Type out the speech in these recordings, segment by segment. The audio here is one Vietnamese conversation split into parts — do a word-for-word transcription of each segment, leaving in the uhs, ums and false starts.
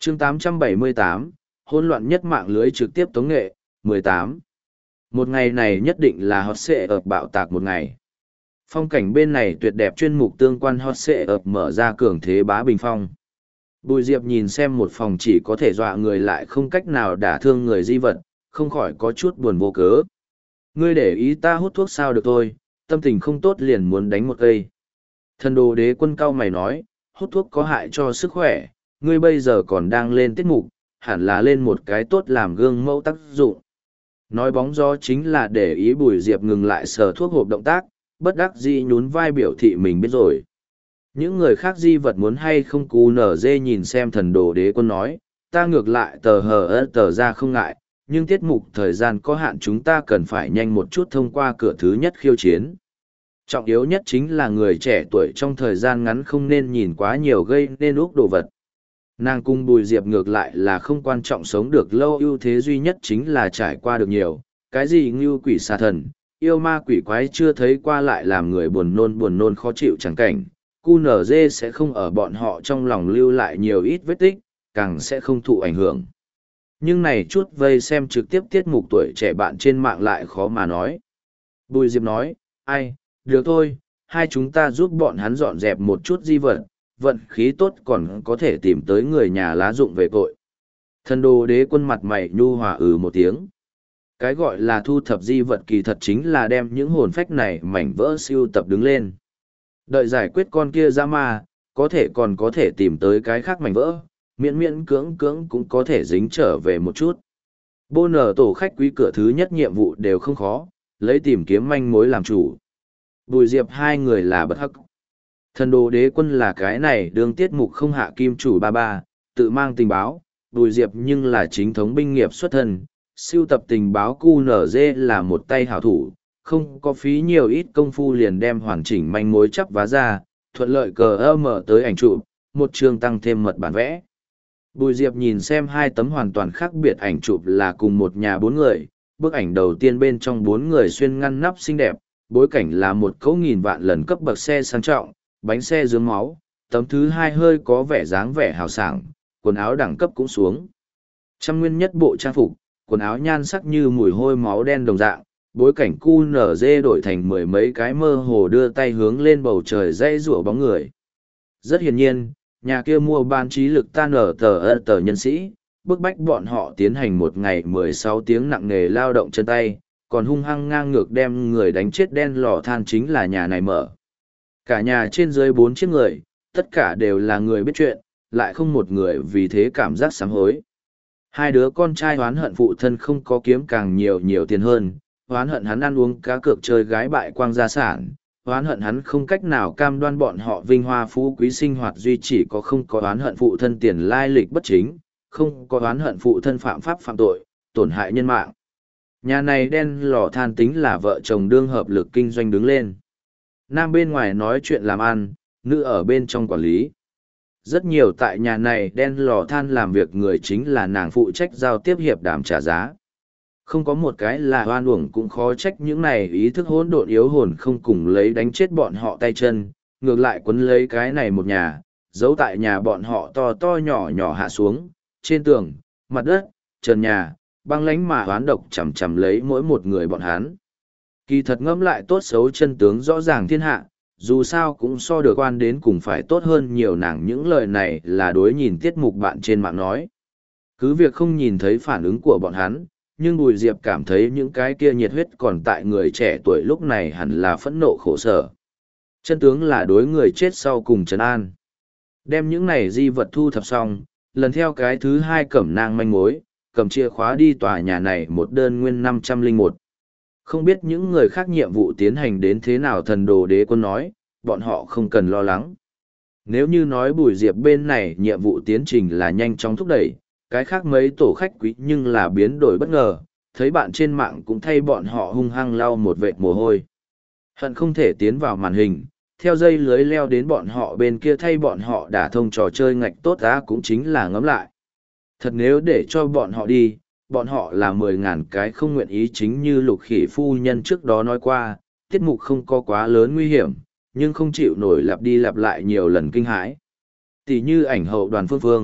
chương tám trăm bảy mươi tám, hỗn loạn nhất mạng lưới trực tiếp tống nghệ, mười tám. Một ngày này nhất định là hot sẽ ập bạo tạc một ngày. Phong cảnh bên này tuyệt đẹp, chuyên mục tương quan hot sẽ ập mở ra cường thế bá bình phong. Bùi Diệp nhìn xem một phòng chỉ có thể dọa người lại không cách nào đả thương người di vật, không khỏi có chút buồn vô cớ. Ngươi để ý ta hút thuốc sao được thôi, tâm tình không tốt liền muốn đánh một cây. Thần đồ đế quân cao mày nói, hút thuốc có hại cho sức khỏe, ngươi bây giờ còn đang lên tiết mục, hẳn là lên một cái tốt làm gương mẫu tác dụng. Nói bóng gió chính là để ý Bùi Diệp ngừng lại sờ thuốc hộp động tác, bất đắc dĩ nhún vai biểu thị mình biết rồi. Những người khác di vật muốn hay không cú nở dê nhìn xem thần đồ đế quân nói, ta ngược lại tờ hờ ớt tờ ra không ngại, nhưng tiết mục thời gian có hạn, chúng ta cần phải nhanh một chút thông qua cửa thứ nhất khiêu chiến. Trọng yếu nhất chính là người trẻ tuổi trong thời gian ngắn không nên nhìn quá nhiều gây nên úp đồ vật. Nàng cung Bùi Diệp ngược lại là không quan trọng sống được lâu, ưu thế duy nhất chính là trải qua được nhiều, cái gì ngưu quỷ xà thần, yêu ma quỷ quái chưa thấy qua lại làm người buồn nôn buồn nôn khó chịu chẳng cảnh. cu en giê sẽ không ở bọn họ trong lòng lưu lại nhiều ít vết tích, càng sẽ không thụ ảnh hưởng. Nhưng này chút vây xem trực tiếp tiết mục tuổi trẻ bạn trên mạng lại khó mà nói. Bùi Diệp nói, ai, được thôi, hai chúng ta giúp bọn hắn dọn dẹp một chút di vật, vận khí tốt còn có thể tìm tới người nhà lá dụng về tội. Thần đồ đế quân mặt mày nhu hòa ừ một tiếng. Cái gọi là thu thập di vật kỳ thật chính là đem những hồn phách này mảnh vỡ siêu tập đứng lên. Đợi giải quyết con kia ra ma, có thể còn có thể tìm tới cái khác mảnh vỡ, miễn miễn cưỡng cưỡng cũng có thể dính trở về một chút. Bô nở tổ khách quý cửa thứ nhất nhiệm vụ đều không khó, lấy tìm kiếm manh mối làm chủ. Bùi Diệp hai người là bất hắc. Thần đồ đế quân là cái này đương tiết mục không hạ kim chủ ba ba, tự mang tình báo, Bùi Diệp nhưng là chính thống binh nghiệp xuất thân, siêu tập tình báo cu en giê là một tay hảo thủ, không có phí nhiều ít công phu liền đem hoàn chỉnh manh mối chắp vá ra, thuận lợi cờ ơ mở tới ảnh chụp, một chương tăng thêm mật bản vẽ. Bùi Diệp nhìn xem hai tấm hoàn toàn khác biệt ảnh chụp là cùng một nhà bốn người, bức ảnh đầu tiên bên trong bốn người xuyên ngăn nắp xinh đẹp, bối cảnh là một cấu nghìn vạn lần cấp bậc xe sang trọng, bánh xe dướng máu, tấm thứ hai hơi có vẻ dáng vẻ hào sảng, quần áo đẳng cấp cũng xuống. Trăm nguyên nhất bộ trang phục, quần áo nhan sắc như mùi hôi máu đen đồng dạng, bối cảnh cu en giê đổi thành mười mấy cái mơ hồ đưa tay hướng lên bầu trời dây rủa bóng người. Rất hiển nhiên, nhà kia mua ban trí lực tan ở tờ ơ tờ nhân sĩ, bức bách bọn họ tiến hành một ngày mười sáu tiếng nặng nề lao động chân tay, còn hung hăng ngang ngược đem người đánh chết đen lò than chính là nhà này mở. Cả nhà trên dưới bốn chiếc người, tất cả đều là người biết chuyện, lại không một người vì thế cảm giác sám hối. Hai đứa con trai oán hận phụ thân không có kiếm càng nhiều nhiều tiền hơn, oán hận hắn ăn uống cá cược chơi gái bại quang gia sản, oán hận hắn không cách nào cam đoan bọn họ vinh hoa phú quý sinh hoạt duy chỉ có không có oán hận phụ thân tiền lai lịch bất chính, không có oán hận phụ thân phạm pháp phạm tội, tổn hại nhân mạng. Nhà này đen lò than tính là vợ chồng đương hợp lực kinh doanh đứng lên. Nam bên ngoài nói chuyện làm ăn, nữ ở bên trong quản lý. Rất nhiều tại nhà này đen lò than làm việc người chính là nàng phụ trách giao tiếp hiệp đàm trả giá. Không có một cái là oan uổng cũng khó trách những này ý thức hỗn độn yếu hồn không cùng lấy đánh chết bọn họ tay chân, ngược lại quấn lấy cái này một nhà, giấu tại nhà bọn họ to to nhỏ nhỏ hạ xuống, trên tường, mặt đất, trần nhà, băng lánh mà oán độc chầm chầm lấy mỗi một người bọn hắn. Kỳ thật ngẫm lại tốt xấu chân tướng rõ ràng thiên hạ, dù sao cũng so được quan đến cùng phải tốt hơn nhiều. Nàng những lời này là đối nhìn tiết mục bạn trên mạng nói. Cứ việc không nhìn thấy phản ứng của bọn hắn, nhưng Bùi Diệp cảm thấy những cái kia nhiệt huyết còn tại người trẻ tuổi lúc này hẳn là phẫn nộ khổ sở. Chân tướng là đối người chết sau cùng trấn an. Đem những này di vật thu thập xong, lần theo cái thứ hai cẩm nang manh mối, cầm chìa khóa đi tòa nhà này một đơn nguyên năm trăm lẻ một. Không biết những người khác nhiệm vụ tiến hành đến thế nào, thần đồ đế quân nói, bọn họ không cần lo lắng. Nếu như nói Bùi Diệp bên này nhiệm vụ tiến trình là nhanh chóng thúc đẩy, cái khác mấy tổ khách quý nhưng là biến đổi bất ngờ, thấy bạn trên mạng cũng thay bọn họ hung hăng lau một vệt mồ hôi. Hận không thể tiến vào màn hình, theo dây lưới leo đến bọn họ bên kia thay bọn họ đả thông trò chơi ngạch tốt á, cũng chính là ngấm lại. Thật nếu để cho bọn họ đi, bọn họ là mười ngàn cái không nguyện ý, chính như Lục Khỉ phu nhân trước đó nói qua, tiết mục không có quá lớn nguy hiểm, nhưng không chịu nổi lặp đi lặp lại nhiều lần kinh hãi. Tỷ như ảnh hậu Đoàn Phương Phương,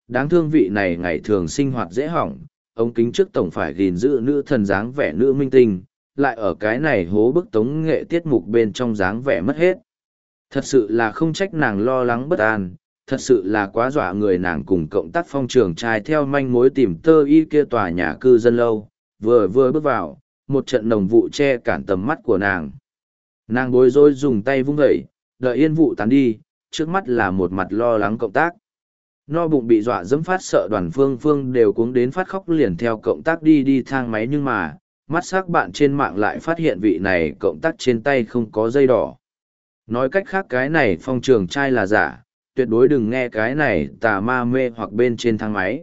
đáng thương vị này ngày thường sinh hoạt dễ hỏng, ống kính trước tổng phải gìn giữ nữ thần dáng vẻ nữ minh tinh, lại ở cái này hố bức tống nghệ tiết mục bên trong dáng vẻ mất hết. Thật sự là không trách nàng lo lắng bất an, thật sự là quá dọa người. Nàng cùng cộng tác phong trường trai theo manh mối tìm tơ y kia tòa nhà cư dân lâu, vừa vừa bước vào, một trận nồng vụ che cản tầm mắt của nàng. Nàng bối rối dùng tay vung vẩy, đợi yên vụ tán đi, trước mắt là một mặt lo lắng cộng tác. No bụng bị dọa dẫm phát sợ Đoàn Phương Phương đều cuống đến phát khóc liền theo cộng tác đi đi thang máy, nhưng mà, mắt sắc bạn trên mạng lại phát hiện vị này cộng tác trên tay không có dây đỏ. Nói cách khác cái này phong trường trai là giả, tuyệt đối đừng nghe cái này tà ma mê hoặc bên trên thang máy.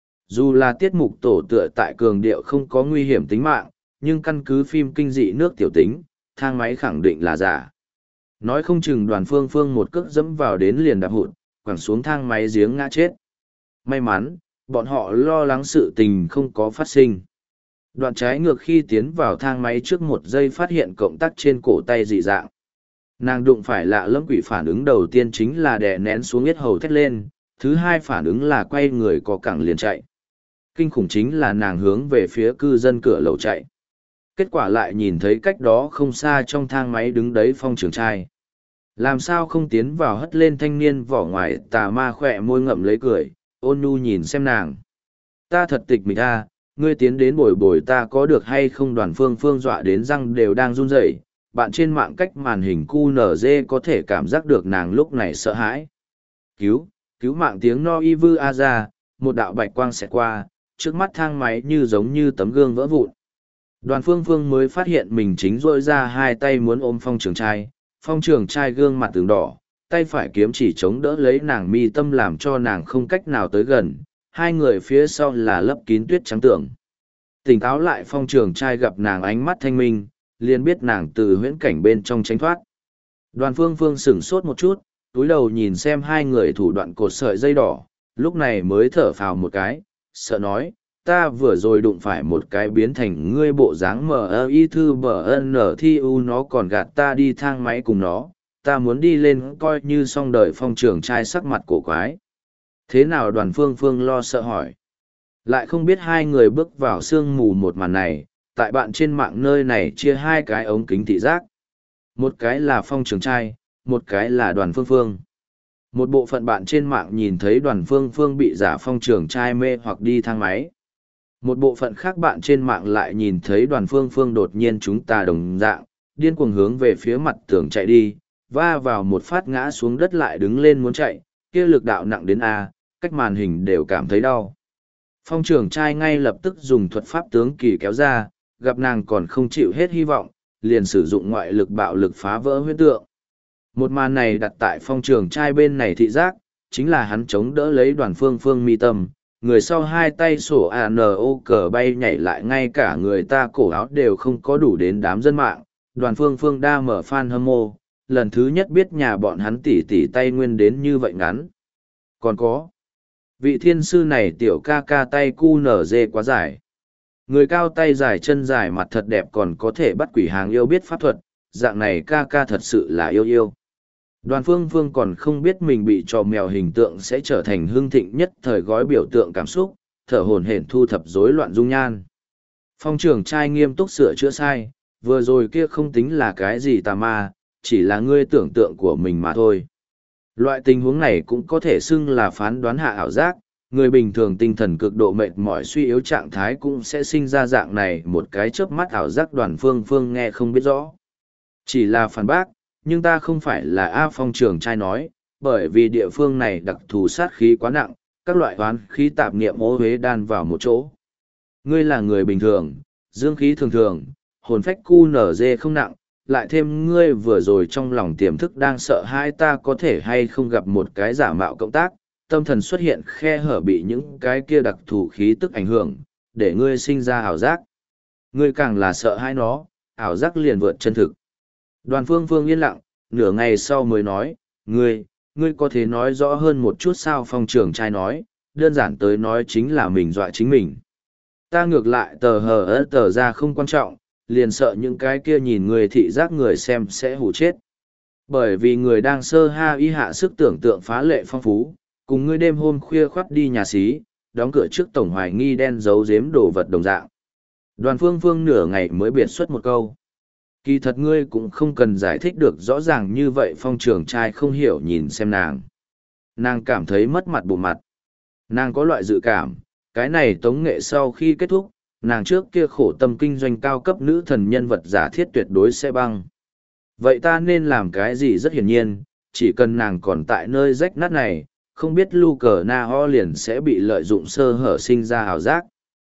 Dù là tiết mục tổ tựa tại cường điệu không có nguy hiểm tính mạng, nhưng căn cứ phim kinh dị nước tiểu tính, thang máy khẳng định là giả. Nói không chừng Đoàn Phương Phương một cước dẫm vào đến liền đạp hụt, quẳng xuống thang máy giếng ngã chết. May mắn, bọn họ lo lắng sự tình không có phát sinh. Đoạn trái ngược khi tiến vào thang máy trước một giây phát hiện cộng tắc trên cổ tay dị dạng. Nàng đụng phải lạ lẫm quỷ, phản ứng đầu tiên chính là đè nén xuống yết hầu thét lên, thứ hai phản ứng là quay người có cẳng liền chạy. Kinh khủng chính là nàng hướng về phía cư dân cửa lầu chạy. Kết quả lại nhìn thấy cách đó không xa trong thang máy đứng đấy phong trường trai. Làm sao không tiến vào hất lên thanh niên vỏ ngoài tà ma khỏe môi ngậm lấy cười, ôn nhu nhìn xem nàng. Ta thật tịch mịch ta, ngươi tiến đến bồi bồi ta có được hay không? Đoàn Phương Phương dọa đến răng đều đang run rẩy. Bạn trên mạng cách màn hình cu nở dê có thể cảm giác được nàng lúc này sợ hãi. Cứu, cứu mạng tiếng no y vư a ra, một đạo bạch quang xẹt qua, trước mắt thang máy như giống như tấm gương vỡ vụn. Đoàn Phương Phương mới phát hiện mình chính rỗi ra hai tay muốn ôm phong trường trai, phong trường trai gương mặt tường đỏ, tay phải kiếm chỉ chống đỡ lấy nàng mi tâm làm cho nàng không cách nào tới gần, hai người phía sau là lấp kín tuyết trắng tưởng. Tỉnh táo lại phong trường trai gặp nàng ánh mắt thanh minh, liền biết nàng từ huyễn cảnh bên trong tránh thoát. Đoàn Phương Phương sửng sốt một chút, túi đầu nhìn xem hai người thủ đoạn cột sợi dây đỏ, lúc này mới thở phào một cái, sợ nói, ta vừa rồi đụng phải một cái biến thành ngươi bộ dáng mờ ơ y thư bờ ân nở thi u, nó còn gạt ta đi thang máy cùng nó, ta muốn đi lên coi như xong đời. Phong trường trai sắc mặt cổ quái. Thế nào? Đoàn Phương Phương lo sợ hỏi. Lại không biết hai người bước vào sương mù một màn này, tại bạn trên mạng nơi này chia hai cái ống kính thị giác. Một cái là phong trường trai, một cái là Đoàn Phương Phương. Một bộ phận bạn trên mạng nhìn thấy Đoàn Phương Phương bị giả phong trường trai mê hoặc đi thang máy. Một bộ phận khác bạn trên mạng lại nhìn thấy Đoàn Phương Phương đột nhiên chúng ta đồng dạng, điên cuồng hướng về phía mặt tường chạy đi, va vào một phát ngã xuống đất lại đứng lên muốn chạy, kia lực đạo nặng đến A, cách màn hình đều cảm thấy đau. Phong trường trai ngay lập tức dùng thuật pháp tướng kỳ kéo ra, gặp nàng còn không chịu hết hy vọng, liền sử dụng ngoại lực bạo lực phá vỡ huyễn tượng. Một màn này đặt tại phong trường trai bên này thị giác, chính là hắn chống đỡ lấy Đoàn Phương Phương mi tâm, người sau hai tay sổ a n o cờ bay nhảy lại, ngay cả người ta cổ áo đều không có đủ đến đám dân mạng. Đoàn Phương Phương đa mở fan hâm mộ, lần thứ nhất biết nhà bọn hắn tỉ tỉ tay nguyên đến như vậy ngắn. Còn có, vị thiên sư này tiểu ca ca tay cu nở dê quá dài. Người cao tay dài chân dài mặt thật đẹp còn có thể bắt quỷ hàng yêu biết pháp thuật, dạng này ca ca thật sự là yêu yêu. Đoàn Phương Phương còn không biết mình bị trò mèo hình tượng sẽ trở thành hưng thịnh nhất thời gói biểu tượng cảm xúc, thở hổn hển thu thập rối loạn dung nhan. Phong trường trai nghiêm túc sửa chữa sai, vừa rồi kia không tính là cái gì tà ma, chỉ là ngươi tưởng tượng của mình mà thôi. Loại tình huống này cũng có thể xưng là phán đoán hạ ảo giác, người bình thường tinh thần cực độ mệt mỏi suy yếu trạng thái cũng sẽ sinh ra dạng này một cái chớp mắt ảo giác. Đoàn Phương Phương nghe không biết rõ. Chỉ là phản bác, nhưng ta không phải là A. Phong trường trai nói, bởi vì địa phương này đặc thù sát khí quá nặng, các loại oán khí tạp niệm ô huế đan vào một chỗ. Ngươi là người bình thường, dương khí thường thường, hồn phách cu nở dê không nặng, lại thêm ngươi vừa rồi trong lòng tiềm thức đang sợ hãi ta có thể hay không gặp một cái giả mạo cộng tác, tâm thần xuất hiện khe hở bị những cái kia đặc thù khí tức ảnh hưởng, để ngươi sinh ra ảo giác. Ngươi càng là sợ hãi nó, ảo giác liền vượt chân thực. Đoàn Phương Phương yên lặng, nửa ngày sau mới nói, ngươi, ngươi có thể nói rõ hơn một chút sao? Phong trường trai nói, đơn giản tới nói chính là mình dọa chính mình. Ta ngược lại tờ hờ ớt tờ ra không quan trọng, liền sợ những cái kia nhìn người thị giác người xem sẽ hù chết. Bởi vì người đang sơ ha y hạ sức tưởng tượng phá lệ phong phú, Cùng ngươi đêm hôm khuya khoắt đi nhà xí, đóng cửa trước tổng hoài nghi đen giấu giếm đồ vật đồng dạng. Đoàn phương phương nửa ngày mới biệt xuất một câu. Kỳ thật ngươi cũng không cần giải thích được rõ ràng như vậy, phong trường trai không hiểu nhìn xem nàng. Nàng cảm thấy mất mặt bộ mặt. Nàng có loại dự cảm, cái này tống nghệ sau khi kết thúc, nàng trước kia khổ tâm kinh doanh cao cấp nữ thần nhân vật giả thiết tuyệt đối sẽ băng. Vậy ta nên làm cái gì? Rất hiển nhiên, chỉ cần nàng còn tại nơi rách nát này, không biết lu cờ na ho liền sẽ bị lợi dụng sơ hở sinh ra ảo giác.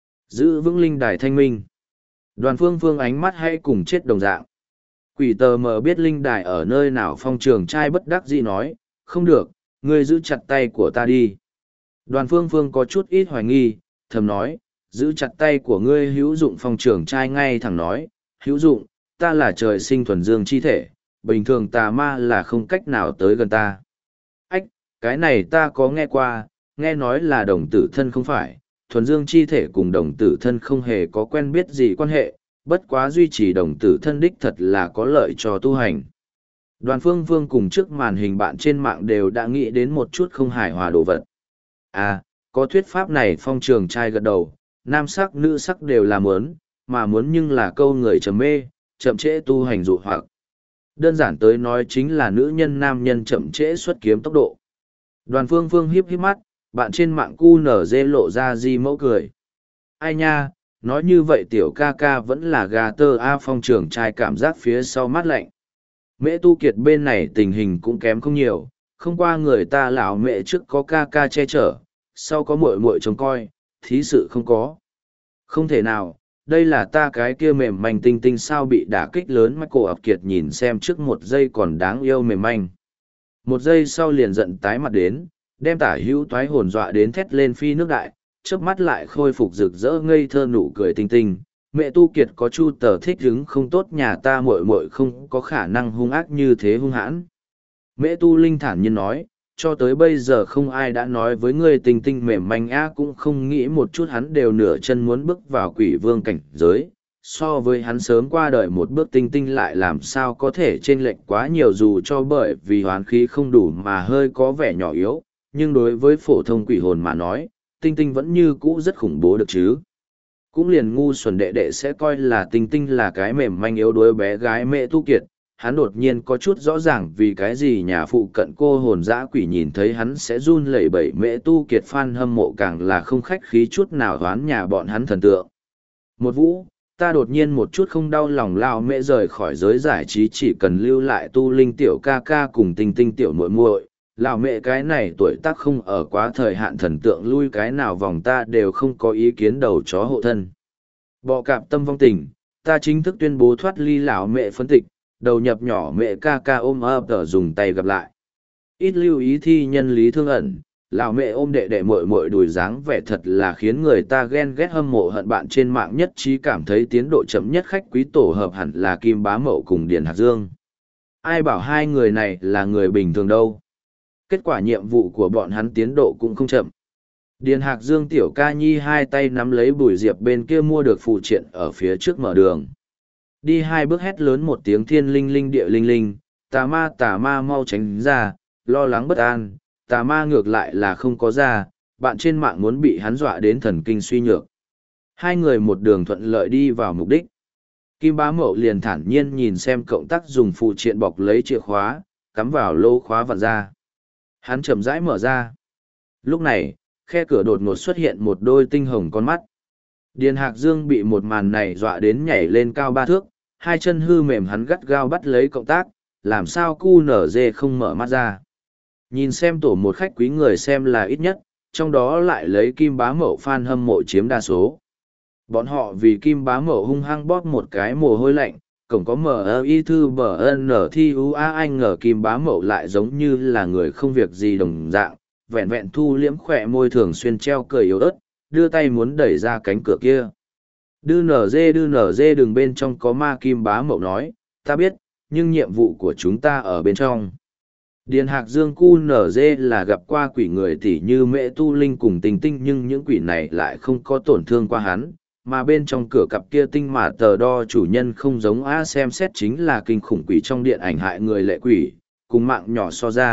Giữ vững linh đài thanh minh. Đoàn phương phương ánh mắt hay cùng chết đồng dạng. Quỷ tờ mờ biết linh đài ở nơi nào, phong trường trai bất đắc dĩ nói, không được, ngươi giữ chặt tay của ta đi. Đoàn phương phương có chút ít hoài nghi, thầm nói, giữ chặt tay của ngươi hữu dụng. Phong trường trai ngay thẳng nói, hữu dụng, ta là trời sinh thuần dương chi thể, bình thường tà ma là không cách nào tới gần ta. Ách, cái này ta có nghe qua, nghe nói là đồng tử thân không phải, thuần dương chi thể cùng đồng tử thân không hề có quen biết gì quan hệ, bất quá duy trì đồng tử thân đích thật là có lợi cho tu hành. Đoàn phương phương cùng trước màn hình bạn trên mạng đều đã nghĩ đến một chút không hài hòa đồ vật. À, có thuyết pháp này. Phong trường trai gật đầu, nam sắc nữ sắc đều là muốn, mà muốn nhưng là câu người trầm mê, chậm trễ tu hành dụ hoặc. Đơn giản tới nói chính là nữ nhân nam nhân chậm trễ xuất kiếm tốc độ. Đoàn phương phương hiếp hiếp mắt, bạn trên mạng cu nở dê lộ ra di mẫu cười. Ai nha, nói như vậy tiểu ca ca vẫn là gà tơ a. Phong trường trai cảm giác phía sau mát lạnh. Mễ tu kiệt bên này tình hình cũng kém không nhiều, không qua người ta lão mẹ trước có ca ca che chở, sau có muội muội trông coi, thí sự không có. Không thể nào, đây là ta cái kia mềm manh tinh tinh sao bị đả kích lớn. Michael ập kiệt nhìn xem trước một giây còn đáng yêu mềm manh. Một giây sau liền giận tái mặt đến, đem tả hữu toái hồn dọa đến thét lên phi nước đại, chớp mắt lại khôi phục rực rỡ ngây thơ nụ cười tinh tinh. Mẹ tu kiệt có chu tờ thích hứng không tốt, nhà ta muội muội không có khả năng hung ác như thế hung hãn. Mẹ tu linh thản nhiên nói, cho tới bây giờ không ai đã nói với ngươi tinh tinh mềm manh á, cũng không nghĩ một chút hắn đều nửa chân muốn bước vào quỷ vương cảnh giới. So với hắn sớm qua đời một bước, tinh tinh lại làm sao có thể chênh lệch quá nhiều, dù cho bởi vì hoán khí không đủ mà hơi có vẻ nhỏ yếu, nhưng đối với phổ thông quỷ hồn mà nói, tinh tinh vẫn như cũ rất khủng bố được chứ. Cũng liền ngu xuẩn đệ đệ sẽ coi là tinh tinh là cái mềm manh yếu đuối bé gái mẹ tu kiệt. Hắn đột nhiên có chút rõ ràng vì cái gì nhà phụ cận cô hồn dã quỷ nhìn thấy hắn sẽ run lẩy bẩy. Mẹ tu kiệt fan hâm mộ càng là không khách khí chút nào đoán nhà bọn hắn thần tượng. Một vũ, ta đột nhiên một chút không đau lòng lao mẹ rời khỏi giới giải trí, chỉ cần lưu lại tu linh tiểu ca ca cùng tinh tinh tiểu muội muội. Lão mẹ cái này tuổi tác không ở quá thời hạn, thần tượng lui cái nào vòng ta đều không có ý kiến, đầu chó hộ thân. Bọ cạp tâm vong tình, ta chính thức tuyên bố thoát ly lão mẹ phân tịch, đầu nhập nhỏ mẹ ca ca ôm ấp ở dùng tay gặp lại. Ít lưu ý thi nhân lý thương ẩn, lão mẹ ôm đệ đệ muội muội đùi dáng vẻ thật là khiến người ta ghen ghét hâm mộ hận. Bạn trên mạng nhất trí cảm thấy tiến độ chậm nhất khách quý tổ hợp hẳn là Kim Bá Mậu cùng Điền Hạc Dương. Ai bảo hai người này là người bình thường đâu. Kết quả nhiệm vụ của bọn hắn tiến độ cũng không chậm. Điền Hạc Dương tiểu ca nhi hai tay nắm lấy Bùi Diệp bên kia mua được phụ triện ở phía trước mở đường. Đi hai bước hét lớn một tiếng thiên linh linh địa linh linh, tà ma tà ma mau tránh ra, lo lắng bất an, tà ma ngược lại là không có ra, bạn trên mạng muốn bị hắn dọa đến thần kinh suy nhược. Hai người một đường thuận lợi đi vào mục đích. Kim Bá Mậu liền thản nhiên nhìn xem cộng tác dùng phụ triện bọc lấy chìa khóa, cắm vào lô khóa vặn ra. Hắn chậm rãi mở ra. Lúc này, khe cửa đột ngột xuất hiện một đôi tinh hồng con mắt. Điền Hạc Dương bị một màn này dọa đến nhảy lên cao ba thước, hai chân hư mềm hắn gắt gao bắt lấy cộng tác, làm sao cu nở dê không mở mắt ra. Nhìn xem tổ một khách quý người xem là ít nhất, trong đó lại lấy Kim Bá Mậu fan hâm mộ chiếm đa số. Bọn họ vì Kim Bá Mậu hung hăng bóp một cái mồ hôi lạnh, cổng có mở y thư bờ n thi u a anh ngờ Kim Bá Mậu lại giống như là người không việc gì đồng dạng, vẹn vẹn thu liễm khỏe môi thường xuyên treo cười yếu ớt, đưa tay muốn đẩy ra cánh cửa kia. Đư nở dê đư nở dê đường bên trong có ma. Kim Bá Mậu nói, ta biết, nhưng nhiệm vụ của chúng ta ở bên trong. Điền Hạc Dương cu nở dê là gặp qua quỷ người tỉ như Mẹ Tu Linh cùng Tình Tinh, nhưng những quỷ này lại không có tổn thương qua hắn, mà bên trong cửa cặp kia tinh mà tờ đo chủ nhân không giống a, xem xét chính là kinh khủng quỷ trong điện ảnh hại người lệ quỷ, cùng mạng nhỏ so ra,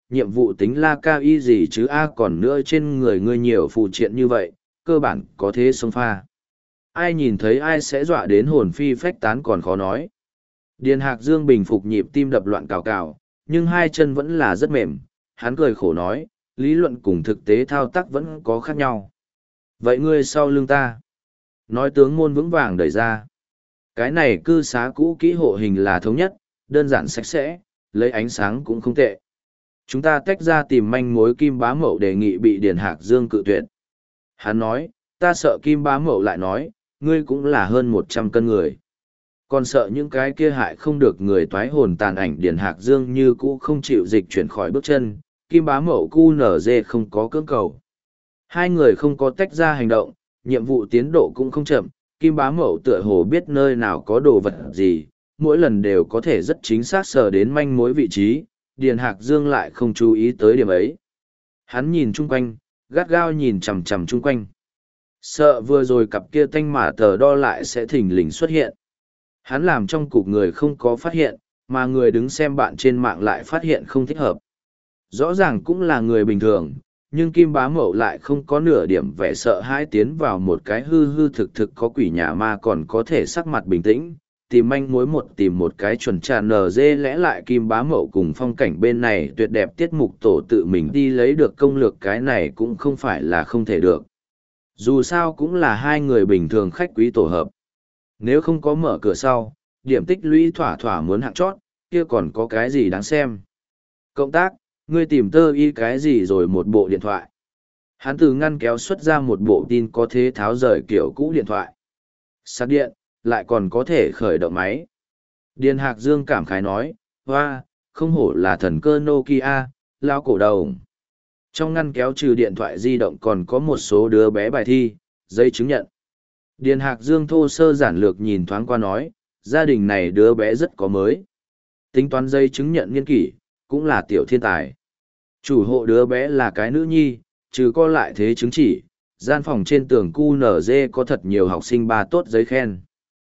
nhiệm vụ tính la cao y gì chứ a còn nữa trên người ngươi nhiều phụ triện như vậy, cơ bản có thế xông pha. Ai nhìn thấy ai sẽ dọa đến hồn phi phách tán còn khó nói. Điền Hạc Dương bình phục nhịp tim đập loạn cào cào, nhưng hai chân vẫn là rất mềm, hắn cười khổ nói, lý luận cùng thực tế thao tác vẫn có khác nhau. Vậy ngươi sau lưng ta? Nói tướng môn vững vàng đẩy ra. Cái này cư xá cũ kỹ hộ hình là thống nhất, đơn giản sạch sẽ, lấy ánh sáng cũng không tệ. Chúng ta tách ra tìm manh mối Kim Bá Mậu đề nghị bị Điền Hạc Dương cự tuyệt. Hắn nói, ta sợ Kim Bá Mậu lại nói, ngươi cũng là hơn một trăm cân người. Còn sợ những cái kia hại không được người toái hồn tàn ảnh Điền Hạc Dương như cũ không chịu dịch chuyển khỏi bước chân, Kim Bá Mậu cu nở dê không có cưỡng cầu. Hai người không có tách ra hành động, nhiệm vụ tiến độ cũng không chậm, Kim Bá Mậu tựa hồ biết nơi nào có đồ vật gì, mỗi lần đều có thể rất chính xác sờ đến manh mối vị trí, Điền Hạc Dương lại không chú ý tới điểm ấy. Hắn nhìn chung quanh, gắt gao nhìn chằm chằm chung quanh. Sợ vừa rồi cặp kia tanh mả tờ đo lại sẽ thình lình xuất hiện. Hắn làm trong cục người không có phát hiện, mà người đứng xem bạn trên mạng lại phát hiện không thích hợp. Rõ ràng cũng là người bình thường, nhưng Kim Bá Mậu lại không có nửa điểm vẻ sợ hãi tiến vào một cái hư hư thực thực có quỷ nhà ma còn có thể sắc mặt bình tĩnh, tìm manh mối một tìm một cái chuẩn trà nờ dê lẽ lại Kim Bá Mậu cùng phong cảnh bên này tuyệt đẹp tiết mục tổ tự mình đi lấy được công lược cái này cũng không phải là không thể được. Dù sao cũng là hai người bình thường khách quý tổ hợp. Nếu không có mở cửa sau, điểm tích lũy thỏa thỏa muốn hạng chót, kia còn có cái gì đáng xem. Cộng tác, ngươi tìm tơ y cái gì rồi một bộ điện thoại. Hắn từ ngăn kéo xuất ra một bộ tin có thế tháo rời kiểu cũ điện thoại. Sạc điện, lại còn có thể khởi động máy. Điền Hạc Dương cảm khái nói, hoa, không hổ là thần cơ Nokia, lao cổ đầu. Trong ngăn kéo trừ điện thoại di động còn có một số đứa bé bài thi, giấy chứng nhận. Điền Hạc Dương thô sơ giản lược nhìn thoáng qua nói, gia đình này đứa bé rất có mới. Tính toán giấy chứng nhận niên kỷ, cũng là tiểu thiên tài. Chủ hộ đứa bé là cái nữ nhi, trừ co lại thế chứng chỉ, gian phòng trên tường cu nở dê có thật nhiều học sinh ba tốt giấy khen.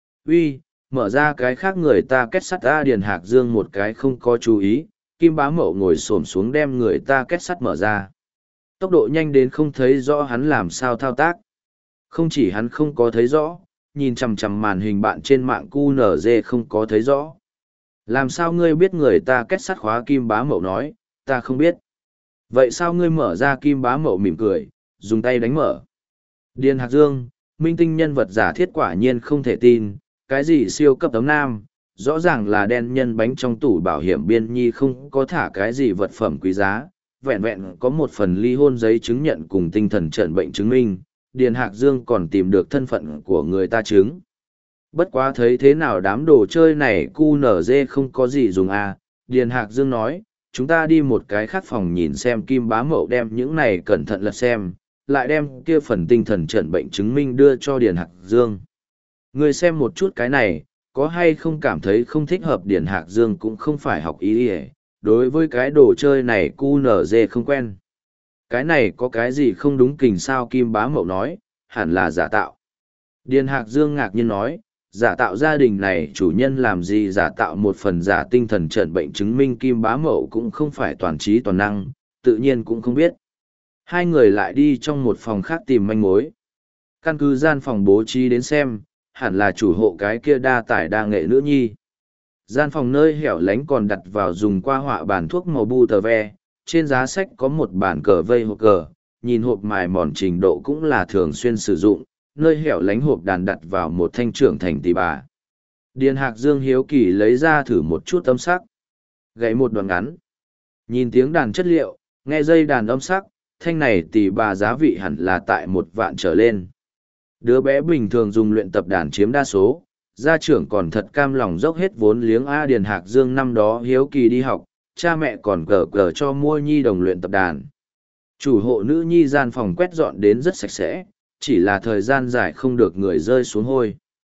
Uy, mở ra cái khác người ta kết sắt ra Điền Hạc Dương một cái không có chú ý, Kim Bá Mậu ngồi xổm xuống đem người ta kết sắt mở ra. Tốc độ nhanh đến không thấy rõ hắn làm sao thao tác. Không chỉ hắn không có thấy rõ, nhìn chằm chằm màn hình bạn trên mạng cu nở dê không có thấy rõ. Làm sao ngươi biết người ta kết sắt khóa Kim Bá Mậu nói, ta không biết. Vậy sao ngươi mở ra Kim Bá Mậu mỉm cười, dùng tay đánh mở. Điền Hạc Dương, minh tinh nhân vật giả thiết quả nhiên không thể tin, cái gì siêu cấp tấm nam, rõ ràng là đen nhân bánh trong tủ bảo hiểm biên nhi không có thả cái gì vật phẩm quý giá, vẹn vẹn có một phần ly hôn giấy chứng nhận cùng tinh thần trần bệnh chứng minh, Điền Hạc Dương còn tìm được thân phận của người ta chứng. Bất quá thấy thế nào đám đồ chơi này cu nở dê không có gì dùng à, Điền Hạc Dương nói, chúng ta đi một cái khác phòng nhìn xem Kim Bá Mậu đem những này cẩn thận lật xem, lại đem kia phần tinh thần trần bệnh chứng minh đưa cho Điền Hạc Dương. Người xem một chút cái này, có hay không cảm thấy không thích hợp Điền Hạc Dương cũng không phải học ý ý, đối với cái đồ chơi này cu nở dê không quen. Cái này có cái gì không đúng kình sao Kim Bá Mậu nói, hẳn là giả tạo. Điền Hạc Dương ngạc nhiên nói, giả tạo gia đình này chủ nhân làm gì giả tạo một phần giả tinh thần trần bệnh chứng minh Kim Bá Mậu cũng không phải toàn trí toàn năng, tự nhiên cũng không biết. Hai người lại đi trong một phòng khác tìm manh mối. Căn cứ gian phòng bố trí đến xem, hẳn là chủ hộ cái kia đa tài đa nghệ nữ nhi. Gian phòng nơi hẻo lánh còn đặt vào dùng qua họa bản thuốc màu bu tờ ve, trên giá sách có một bản cờ vây hộp cờ, nhìn hộp mài mòn trình độ cũng là thường xuyên sử dụng, nơi hẻo lánh hộp đàn đặt vào một thanh trưởng thành tỷ bà. Điền Hạc Dương hiếu kỳ lấy ra thử một chút âm sắc. Gãy một đoạn ngắn. Nhìn tiếng đàn chất liệu, nghe dây đàn âm sắc, thanh này tỷ bà giá vị hẳn là tại một vạn trở lên. Đứa bé bình thường dùng luyện tập đàn chiếm đa số, gia trưởng còn thật cam lòng dốc hết vốn liếng A Điền Hạc Dương năm đó hiếu kỳ đi học, cha mẹ còn cờ cờ cho mua nhi đồng luyện tập đàn. Chủ hộ nữ nhi gian phòng quét dọn đến rất sạch sẽ, chỉ là thời gian dài không được người rơi xuống hôi.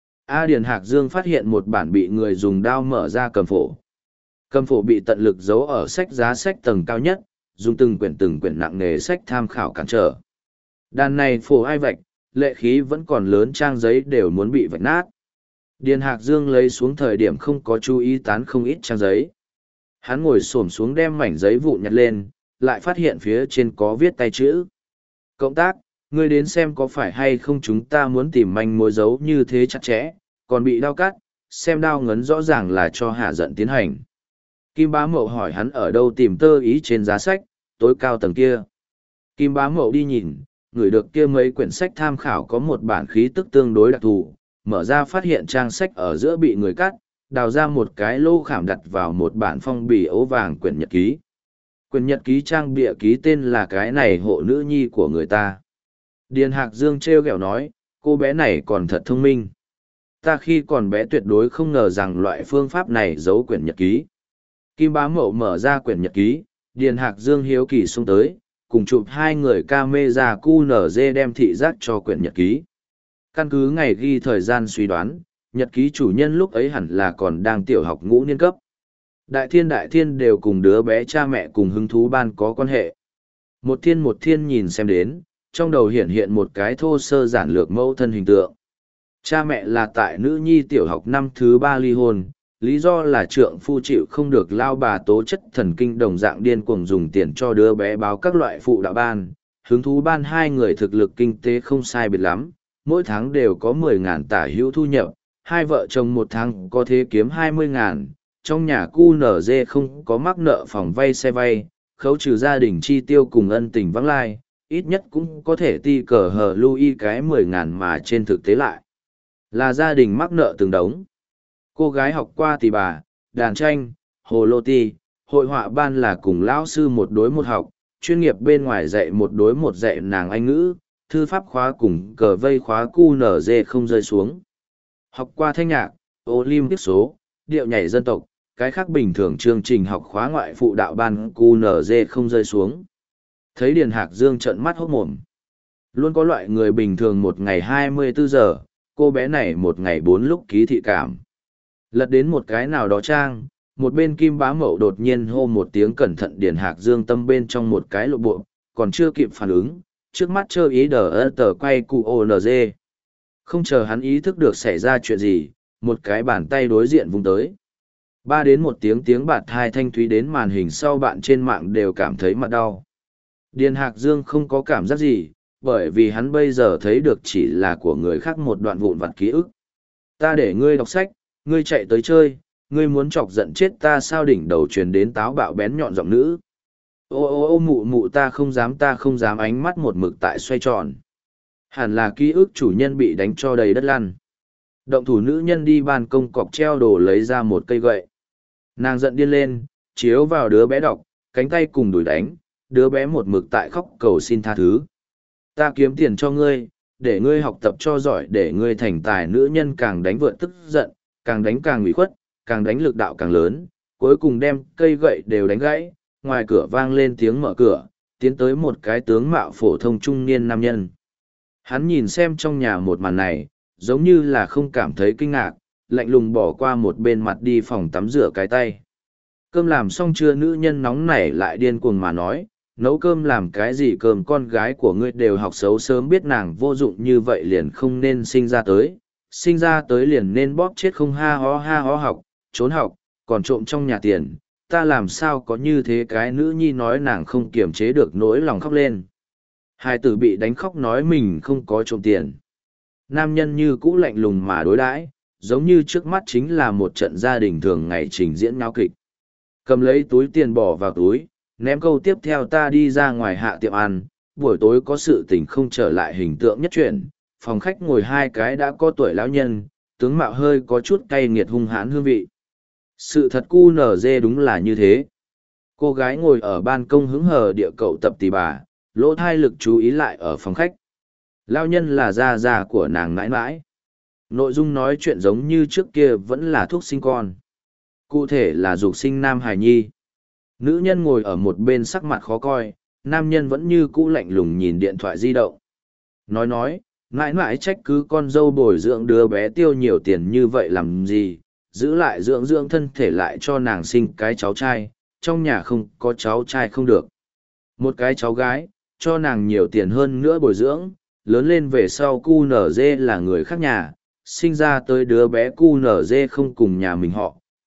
A Điền Hạc Dương phát hiện một bản bị người dùng đao mở ra cầm phổ. Cầm phổ bị tận lực giấu ở sách giá sách tầng cao nhất, dùng từng quyển từng quyển nặng nề sách tham khảo cản trở. Đàn này phổ ai vạch, lệ khí vẫn còn lớn trang giấy đều muốn bị vạch nát. Điền Hạc Dương lấy xuống thời điểm không có chú ý tán không ít trang giấy. Hắn ngồi xổm xuống đem mảnh giấy vụn nhặt lên, lại phát hiện phía trên có viết tay chữ. Cộng tác, ngươi đến xem có phải hay không chúng ta muốn tìm manh mối dấu như thế chặt chẽ, còn bị đau cắt, xem đau ngấn rõ ràng là cho hạ giận tiến hành. Kim Bá Mậu hỏi hắn ở đâu tìm tơ ý trên giá sách, tối cao tầng kia. Kim Bá Mậu đi nhìn, người được kia mấy quyển sách tham khảo có một bản khí tức tương đối đặc thù, mở ra phát hiện trang sách ở giữa bị người cắt, đào ra một cái lô khảm đặt vào một bản phong bì ấu vàng quyển nhật ký. Quyển nhật ký trang bìa ký tên là cái này hộ nữ nhi của người ta. Điền Hạc Dương trêu ghẹo nói, cô bé này còn thật thông minh. Ta khi còn bé tuyệt đối không ngờ rằng loại phương pháp này giấu quyển nhật ký. Kim Bá Mậu mở ra quyển nhật ký, Điền Hạc Dương hiếu kỳ xông tới, cùng chụp hai người camera quy en giê đem thị giác cho quyển nhật ký. Căn cứ ngày ghi thời gian suy đoán, nhật ký chủ nhân lúc ấy hẳn là còn đang tiểu học ngũ niên cấp. Đại thiên đại thiên đều cùng đứa bé cha mẹ cùng hứng thú ban có quan hệ. Một thiên một thiên nhìn xem đến, trong đầu hiện hiện một cái thô sơ giản lược mẫu thân hình tượng. Cha mẹ là tại nữ nhi tiểu học năm thứ ba ly hôn, lý do là trượng phu chịu không được lao bà tố chất thần kinh đồng dạng điên cuồng dùng tiền cho đứa bé báo các loại phụ đạo ban. Hứng thú ban hai người thực lực kinh tế không sai biệt lắm, mỗi tháng đều có mười ngàn tả hữu thu nhập, hai vợ chồng một tháng có thể kiếm hai mươi ngàn. Trong nhà quy en giê không có mắc nợ phòng vay xe vay, khấu trừ gia đình chi tiêu cùng ân tình vắng lai, ít nhất cũng có thể ti cờ hờ lui cái mười ngàn mà trên thực tế lại là gia đình mắc nợ từng đống. Cô gái học qua tỳ bà, đàn tranh, hồ lô ti, hội họa ban là cùng lão sư một đối một học, chuyên nghiệp bên ngoài dạy một đối một dạy nàng Anh ngữ, thư pháp khóa cùng cờ vây khóa quy en giê không rơi xuống. Học qua thanh nhạc, Olympic số, điệu nhảy dân tộc, cái khác bình thường chương trình học khóa ngoại phụ đạo ban quy en giê không rơi xuống. Thấy Điền Hạc Dương trợn mắt hốt mồm. Luôn có loại người bình thường một ngày hai mươi bốn giờ, cô bé này một ngày bốn lúc ký thị cảm. Lật đến một cái nào đó trang, một bên Kim Bá Mậu đột nhiên hô một tiếng cẩn thận. Điền Hạc Dương tâm bên trong một cái lộ bộ, còn chưa kịp phản ứng, trước mắt chơ ý đờ ơ tờ quay quy en giê. Không chờ hắn ý thức được xảy ra chuyện gì, một cái bàn tay đối diện vung tới. Ba đến một tiếng tiếng bạt hai thanh thúy đến màn hình sau bạn trên mạng đều cảm thấy mặt đau. Điền Hạc Dương không có cảm giác gì, bởi vì hắn bây giờ thấy được chỉ là của người khác một đoạn vụn vặt ký ức. Ta để ngươi đọc sách, ngươi chạy tới chơi, ngươi muốn chọc giận chết ta sao? Đỉnh đầu truyền đến táo bạo bén nhọn giọng nữ. Ô ô ô mụ mụ ta không dám ta không dám, ánh mắt một mực tại xoay tròn. Hẳn là ký ức chủ nhân bị đánh cho đầy đất lăn. Động thủ nữ nhân đi ban công cọc treo đồ lấy ra một cây gậy. Nàng giận điên lên, chiếu vào đứa bé đọc, cánh tay cùng đuổi đánh, đứa bé một mực tại khóc cầu xin tha thứ. Ta kiếm tiền cho ngươi, để ngươi học tập cho giỏi, để ngươi thành tài. Nữ nhân càng đánh vượt tức giận, càng đánh càng ủy khuất, càng đánh lực đạo càng lớn, cuối cùng đem cây gậy đều đánh gãy. Ngoài cửa vang lên tiếng mở cửa, tiến tới một cái tướng mạo phổ thông trung niên nam nhân. Hắn nhìn xem trong nhà một màn này, giống như là không cảm thấy kinh ngạc, lạnh lùng bỏ qua một bên mặt đi phòng tắm rửa cái tay. Cơm làm xong chưa? Nữ nhân nóng nảy lại điên cuồng mà nói, nấu cơm làm cái gì? Cơm con gái của ngươi đều học xấu, sớm biết nàng vô dụng như vậy liền không nên sinh ra tới, sinh ra tới liền nên bóp chết không ha ho ha ho học, trốn học, còn trộm trong nhà tiền, ta làm sao có như thế cái nữ nhi? Nói nàng không kiềm chế được nỗi lòng khóc lên. Hai tử bị đánh khóc nói mình không có trộm tiền. Nam nhân như cũ lạnh lùng mà đối đãi, giống như trước mắt chính là một trận gia đình thường ngày trình diễn nháo kịch. Cầm lấy túi tiền bỏ vào túi, ném câu tiếp theo ta đi ra ngoài hạ tiệm ăn, buổi tối có sự tình không trở lại. Hình tượng nhất truyện, phòng khách ngồi hai cái đã có tuổi lão nhân, tướng mạo hơi có chút cay nghiệt hung hãn hương vị. Sự thật quy en giê đúng là như thế. Cô gái ngồi ở ban công hứng hờ địa cậu tập tỳ bà, lỗ thai lực chú ý lại ở phòng khách. Lão nhân là gia gia của nàng mãi mãi. Nội dung nói chuyện giống như trước kia vẫn là thuốc sinh con. Cụ thể là dục sinh nam hài nhi. Nữ nhân ngồi ở một bên sắc mặt khó coi, nam nhân vẫn như cũ lạnh lùng nhìn điện thoại di động. Nói nói, mãi mãi trách cứ con dâu bồi dưỡng đứa bé tiêu nhiều tiền như vậy làm gì, giữ lại dưỡng dưỡng thân thể lại cho nàng sinh cái cháu trai, trong nhà không có cháu trai không được. Một cái cháu gái, cho nàng nhiều tiền hơn nữa bồi dưỡng, lớn lên về sau quy en giê là người khác nhà, sinh ra tới đứa bé quy en giê không cùng nhà mình họ,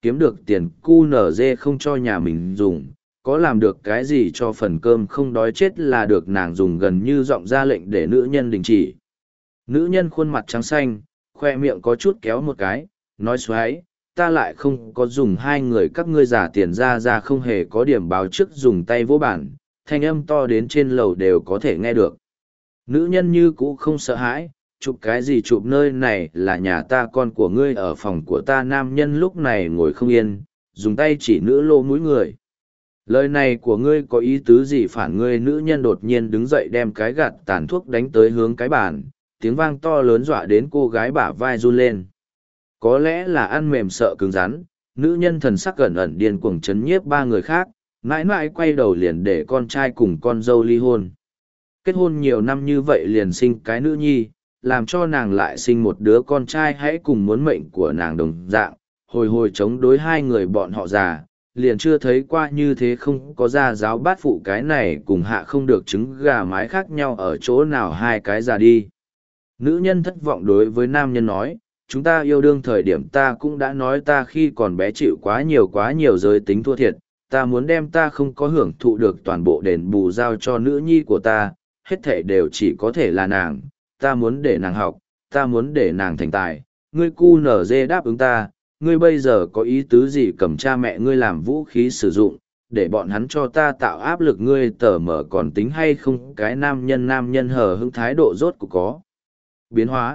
kiếm được tiền cu nở dê không cho nhà mình dùng, có làm được cái gì cho phần cơm không đói chết là được nàng dùng gần như giọng ra lệnh để nữ nhân đình chỉ. Nữ nhân khuôn mặt trắng xanh, khoe miệng có chút kéo một cái, nói xoáy, ta lại không có dùng hai người các ngươi giả tiền ra ra không hề có điểm báo trước dùng tay vỗ bản, thanh âm to đến trên lầu đều có thể nghe được. Nữ nhân như cũ không sợ hãi, chụp cái gì chụp nơi này là nhà ta con của ngươi ở phòng của ta nam nhân lúc này ngồi không yên, dùng tay chỉ nữ lô mũi người. Lời này của ngươi có ý tứ gì phản ngươi nữ nhân đột nhiên đứng dậy đem cái gạt tàn thuốc đánh tới hướng cái bàn, tiếng vang to lớn dọa đến cô gái bả vai run lên. Có lẽ là ăn mềm sợ cứng rắn, nữ nhân thần sắc gần ẩn điên cuồng chấn nhiếp ba người khác, mãi mãi quay đầu liền để con trai cùng con dâu ly hôn. Kết hôn nhiều năm như vậy liền sinh cái nữ nhi, làm cho nàng lại sinh một đứa con trai hãy cùng muốn mệnh của nàng đồng dạng, hồi hồi chống đối hai người bọn họ già, liền chưa thấy qua như thế không có gia giáo bát phụ cái này cùng hạ không được trứng gà mái khác nhau ở chỗ nào hai cái già đi. Nữ nhân thất vọng đối với nam nhân nói, chúng ta yêu đương thời điểm ta cũng đã nói ta khi còn bé chịu quá nhiều quá nhiều giới tính thua thiệt, ta muốn đem ta không có hưởng thụ được toàn bộ đền bù giao cho nữ nhi của ta, hết thể đều chỉ có thể là nàng, ta muốn để nàng học, ta muốn để nàng thành tài, ngươi cu nở dê đáp ứng ta, ngươi bây giờ có ý tứ gì cầm cha mẹ ngươi làm vũ khí sử dụng, để bọn hắn cho ta tạo áp lực ngươi tờ mở còn tính hay không cái nam nhân nam nhân hờ hững thái độ rốt của có. Biến hóa.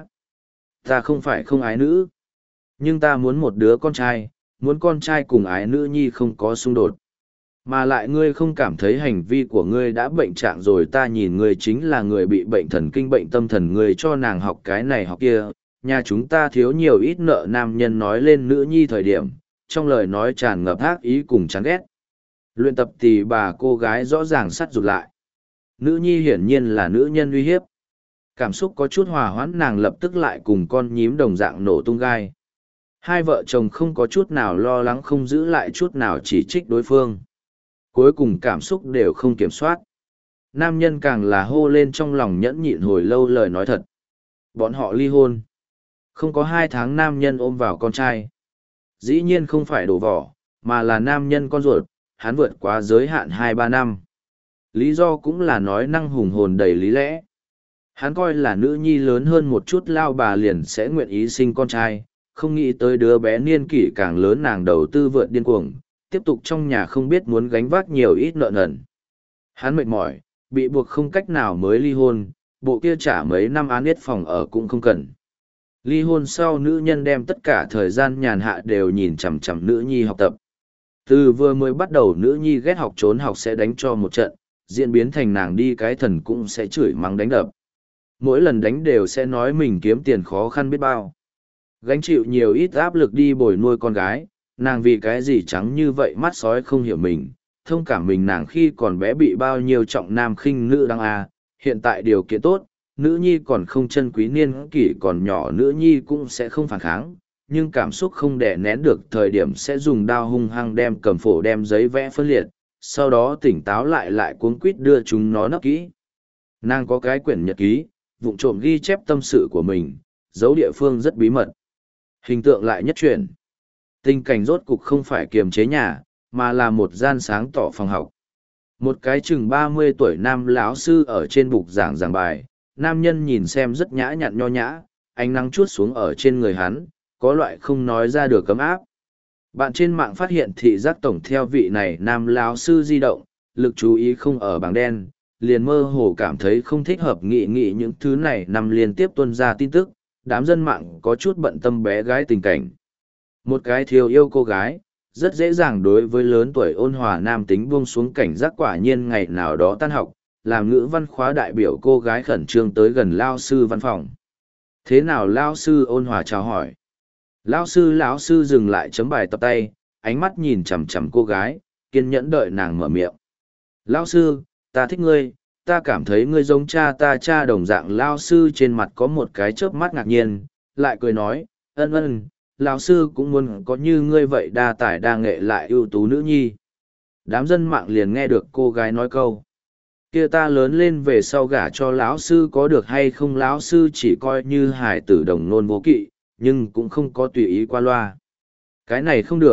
Ta không phải không ái nữ, nhưng ta muốn một đứa con trai, muốn con trai cùng ái nữ nhi không có xung đột. Mà lại ngươi không cảm thấy hành vi của ngươi đã bệnh trạng rồi ta nhìn ngươi chính là người bị bệnh thần kinh bệnh tâm thần ngươi cho nàng học cái này học kia, nhà chúng ta thiếu nhiều ít nợ nam nhân nói lên nữ nhi thời điểm, trong lời nói tràn ngập ác ý cùng chán ghét. Luyện tập thì bà cô gái rõ ràng sắt rụt lại. Nữ nhi hiển nhiên là nữ nhân uy hiếp. Cảm xúc có chút hòa hoãn nàng lập tức lại cùng con nhím đồng dạng nổ tung gai. Hai vợ chồng không có chút nào lo lắng không giữ lại chút nào chỉ trích đối phương. Cuối cùng cảm xúc đều không kiểm soát. Nam nhân càng là hô lên trong lòng nhẫn nhịn hồi lâu lời nói thật. Bọn họ ly hôn. Không có hai tháng nam nhân ôm vào con trai. Dĩ nhiên không phải đổ vỏ, mà là nam nhân con ruột, hắn vượt quá giới hạn hai ba năm. Lý do cũng là nói năng hùng hồn đầy lý lẽ. Hắn coi là nữ nhi lớn hơn một chút lao bà liền sẽ nguyện ý sinh con trai, không nghĩ tới đứa bé niên kỷ càng lớn nàng đầu tư vượt điên cuồng, tiếp tục trong nhà không biết muốn gánh vác nhiều ít nợ nần. Hắn mệt mỏi, bị buộc không cách nào mới ly hôn, bộ kia trả mấy năm án yết phòng ở cũng không cần. Ly hôn sau nữ nhân đem tất cả thời gian nhàn hạ đều nhìn chằm chằm nữ nhi học tập. Từ vừa mới bắt đầu nữ nhi ghét học trốn học sẽ đánh cho một trận, diễn biến thành nàng đi cái thần cũng sẽ chửi mắng đánh đập. Mỗi lần đánh đều sẽ nói mình kiếm tiền khó khăn biết bao. Gánh chịu nhiều ít áp lực đi bồi nuôi con gái, nàng vì cái gì trắng như vậy mắt sói không hiểu mình, thông cảm mình nàng khi còn bé bị bao nhiêu trọng nam khinh nữ đăng a, hiện tại điều kiện tốt, nữ nhi còn không chân quý niên kỷ còn nhỏ nữ nhi cũng sẽ không phản kháng, nhưng cảm xúc không đè nén được thời điểm sẽ dùng đao hung hăng đem cầm phổ đem giấy vẽ phân liệt, sau đó tỉnh táo lại lại cuống quýt đưa chúng nó nấp kỹ. Nàng có cái quyển nhật ký, vụng trộm ghi chép tâm sự của mình, giấu địa phương rất bí mật. Hình tượng lại nhất chuyển. Tình cảnh rốt cục không phải kiềm chế nhà, mà là một gian sáng tỏ phòng học. Một cái chừng ba mươi tuổi nam lão sư ở trên bục giảng giảng bài, nam nhân nhìn xem rất nhã nhặn nho nhã, ánh nắng chuốt xuống ở trên người hắn, có loại không nói ra được cấm áp. Bạn trên mạng phát hiện thị giác tổng theo vị này nam lão sư di động, lực chú ý không ở bảng đen, liền mơ hồ cảm thấy không thích hợp nghị nghị những thứ này nằm liên tiếp tuôn ra tin tức, đám dân mạng có chút bận tâm bé gái tình cảnh. Một cái thiếu yêu cô gái, rất dễ dàng đối với lớn tuổi ôn hòa nam tính buông xuống cảnh giác quả nhiên ngày nào đó tan học, làm ngữ văn khóa đại biểu cô gái khẩn trương tới gần lao sư văn phòng. Thế nào lao sư ôn hòa chào hỏi. Lao sư lão sư dừng lại chấm bài tập tay, ánh mắt nhìn chằm chằm cô gái, kiên nhẫn đợi nàng mở miệng. Lao sư, ta thích ngươi, ta cảm thấy ngươi giống cha ta cha đồng dạng. Lao sư trên mặt có một cái chớp mắt ngạc nhiên, lại cười nói, ân ân, lão sư cũng muốn có như ngươi vậy đa tài đa nghệ lại ưu tú nữ nhi. Đám dân mạng liền nghe được cô gái nói câu, kia ta lớn lên về sau gả cho lão sư có được hay không? Lão sư chỉ coi như hải tử đồng nôn vô kỵ, nhưng cũng không có tùy ý qua loa. Cái này không được,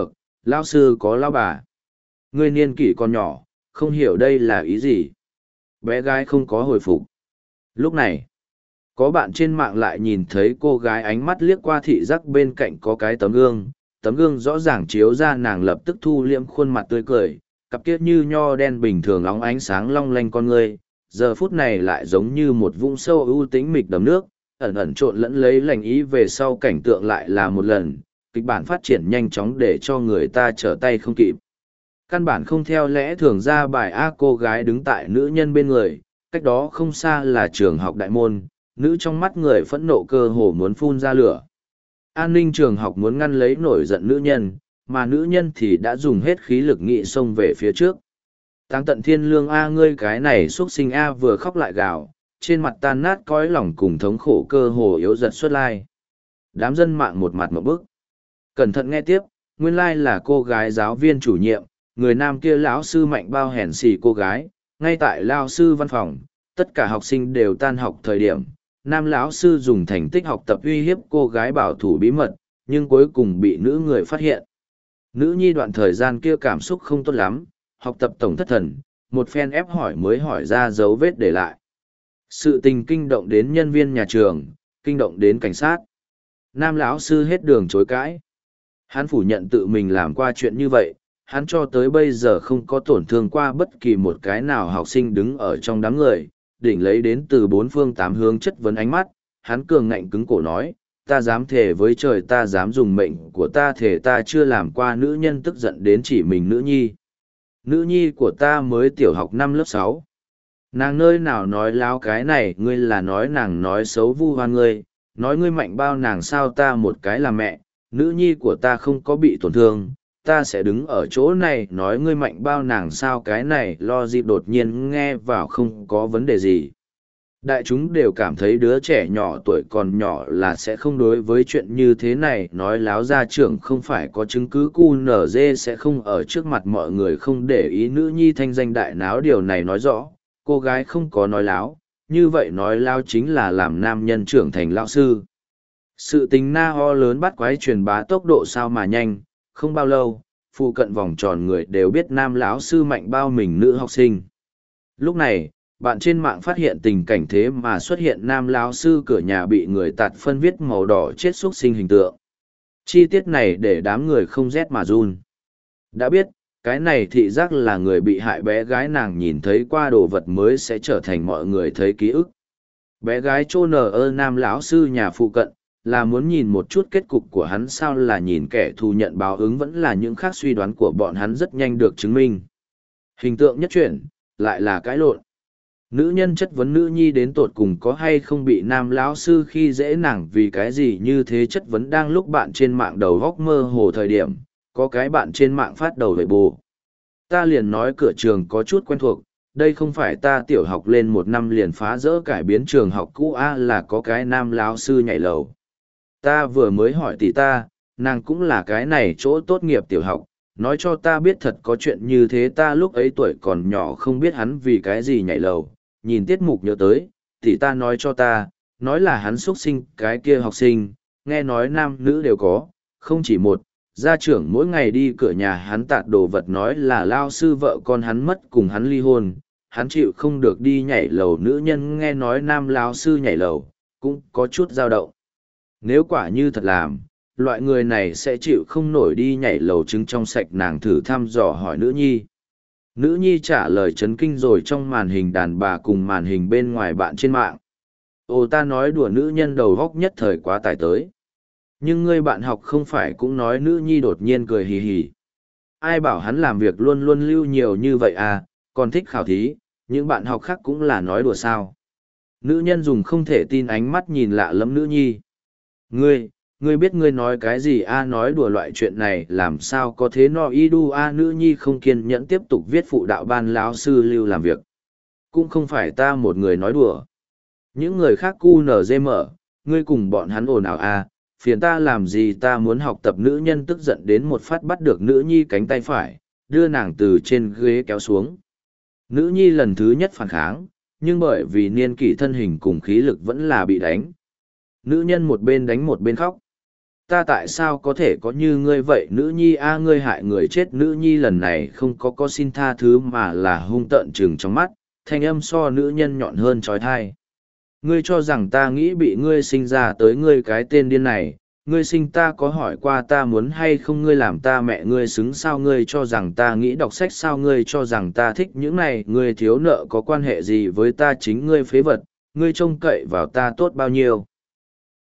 Lao sư có lao bà. Ngươi niên kỷ còn nhỏ, không hiểu đây là ý gì. Bé gái không có hồi phục. Lúc này, có bạn trên mạng lại nhìn thấy cô gái ánh mắt liếc qua thị giác bên cạnh có cái tấm gương. Tấm gương rõ ràng chiếu ra nàng lập tức thu liễm khuôn mặt tươi cười, cặp kiết như nho đen bình thường óng ánh sáng long lanh con ngươi, giờ phút này lại giống như một vũng sâu ưu tĩnh mịch đầm nước, ẩn ẩn trộn lẫn lấy lành ý về sau cảnh tượng lại là một lần, kịch bản phát triển nhanh chóng để cho người ta trở tay không kịp. Căn bản không theo lẽ thường ra bài A, cô gái đứng tại nữ nhân bên người, cách đó không xa là trường học đại môn, nữ trong mắt người phẫn nộ cơ hồ muốn phun ra lửa. An ninh trường học muốn ngăn lấy nổi giận nữ nhân, mà nữ nhân thì đã dùng hết khí lực nghị xông về phía trước. Táng tận thiên lương A, ngươi cái này xuất sinh A, vừa khóc lại gào, trên mặt tan nát cõi lòng cùng thống khổ cơ hồ yếu giật xuất lai. Đám dân mạng một mặt một bức. Cẩn thận nghe tiếp, nguyên lai là cô gái giáo viên chủ nhiệm, người nam kia lão sư mạnh bao hèn xì cô gái, ngay tại lao sư văn phòng, tất cả học sinh đều tan học thời điểm. Nam lão sư dùng thành tích học tập uy hiếp cô gái bảo thủ bí mật, nhưng cuối cùng bị nữ người phát hiện. Nữ nhi đoạn thời gian kia cảm xúc không tốt lắm, học tập tổng thất thần, một phen ép hỏi mới hỏi ra dấu vết để lại. Sự tình kinh động đến nhân viên nhà trường, kinh động đến cảnh sát. Nam lão sư hết đường chối cãi. Hắn phủ nhận tự mình làm qua chuyện như vậy, hắn cho tới bây giờ không có tổn thương qua bất kỳ một cái nào học sinh đứng ở trong đám người, đỉnh lấy đến từ bốn phương tám hướng chất vấn ánh mắt, hắn cường ngạnh cứng cổ nói, ta dám thề với trời, ta dám dùng mệnh của ta thề ta chưa làm qua nữ nhân tức giận đến chỉ mình nữ nhi. Nữ nhi của ta mới tiểu học năm lớp sáu. Nàng nơi nào nói láo cái này, ngươi là nói nàng nói xấu vu oan ngươi, nói ngươi mạnh bao nàng sao, ta một cái là mẹ, nữ nhi của ta không có bị tổn thương, ta sẽ đứng ở chỗ này nói ngươi mạnh bao nàng sao, cái này lo dịp đột nhiên nghe vào không có vấn đề gì. Đại chúng đều cảm thấy đứa trẻ nhỏ tuổi còn nhỏ là sẽ không đối với chuyện như thế này nói láo, gia trưởng không phải có chứng cứ cu nở dê sẽ không ở trước mặt mọi người không để ý nữ nhi thanh danh đại náo, điều này nói rõ, cô gái không có nói láo, như vậy nói láo chính là làm nam nhân trưởng thành lão sư. Sự tình na ho lớn bắt quái truyền bá tốc độ sao mà nhanh, không bao lâu, phụ cận vòng tròn người đều biết nam lão sư mạnh bao mình nữ học sinh. Lúc này, bạn trên mạng phát hiện tình cảnh thế mà xuất hiện nam lão sư cửa nhà bị người tạt phân viết màu đỏ chết xúc sinh hình tượng. Chi tiết này để đám người không rét mà run. Đã biết, cái này thị giác là người bị hại bé gái nàng nhìn thấy qua đồ vật mới sẽ trở thành mọi người thấy ký ức. Bé gái chô nờ ơ nam lão sư nhà phụ cận, là muốn nhìn một chút kết cục của hắn sao, là nhìn kẻ thù nhận báo ứng, vẫn là những khác suy đoán của bọn hắn rất nhanh được chứng minh. Hình tượng nhất chuyển, lại là cãi lộn. Nữ nhân chất vấn nữ nhi đến tột cùng có hay không bị nam lão sư khi dễ nàng vì cái gì như thế chất vấn. Đang lúc bạn trên mạng đầu góc mơ hồ thời điểm, có cái bạn trên mạng phát đầu về bù. Ta liền nói cửa trường có chút quen thuộc, đây không phải ta tiểu học lên một năm liền phá rỡ cải biến trường học cũ A, là có cái nam lão sư nhảy lầu. Ta vừa mới hỏi tỷ ta, nàng cũng là cái này chỗ tốt nghiệp tiểu học, nói cho ta biết thật có chuyện như thế. Ta lúc ấy tuổi còn nhỏ không biết hắn vì cái gì nhảy lầu, nhìn tiết mục nhớ tới, tỷ ta nói cho ta, nói là hắn xuất sinh cái kia học sinh, nghe nói nam nữ đều có, không chỉ một, gia trưởng mỗi ngày đi cửa nhà hắn tạt đồ vật, nói là lao sư vợ con hắn mất cùng hắn ly hôn, hắn chịu không được đi nhảy lầu. Nữ nhân nghe nói nam lao sư nhảy lầu, cũng có chút dao động. Nếu quả như thật làm, loại người này sẽ chịu không nổi đi nhảy lầu trứng trong sạch. Nàng thử thăm dò hỏi nữ nhi. Nữ nhi trả lời chấn kinh rồi trong màn hình đàn bà cùng màn hình bên ngoài bạn trên mạng. Ồ, ta nói đùa, nữ nhân đầu góc nhất thời quá tải tới. Nhưng ngươi bạn học không phải cũng nói. Nữ nhi đột nhiên cười hì hì. Ai bảo hắn làm việc luôn luôn lưu nhiều như vậy à, còn thích khảo thí, những bạn học khác cũng là nói đùa sao. Nữ nhân dùng không thể tin ánh mắt nhìn lạ lẫm nữ nhi. Ngươi, ngươi biết ngươi nói cái gì a, nói đùa loại chuyện này làm sao có thế no y đu a. Nữ nhi không kiên nhẫn tiếp tục viết phụ đạo ban lão sư lưu làm việc. Cũng không phải ta một người nói đùa. Những người khác cu nở dê mở, ngươi cùng bọn hắn ồn ào a, phiền ta làm gì, ta muốn học tập. Nữ nhân tức giận đến một phát bắt được nữ nhi cánh tay phải, đưa nàng từ trên ghế kéo xuống. Nữ nhi lần thứ nhất phản kháng, nhưng bởi vì niên kỷ thân hình cùng khí lực vẫn là bị đánh. Nữ nhân một bên đánh một bên khóc. Ta tại sao có thể có như ngươi vậy nữ nhi a ngươi hại người chết nữ nhi lần này không có có xin tha thứ mà là hung tợn chừng trong mắt, thanh âm so nữ nhân nhọn hơn trói thai. Ngươi cho rằng ta nghĩ bị ngươi sinh ra tới ngươi cái tên điên này, ngươi sinh ta có hỏi qua ta muốn hay không ngươi làm ta mẹ ngươi xứng sao ngươi cho rằng ta nghĩ đọc sách sao ngươi cho rằng ta thích những này ngươi thiếu nợ có quan hệ gì với ta chính ngươi phế vật, ngươi trông cậy vào ta tốt bao nhiêu.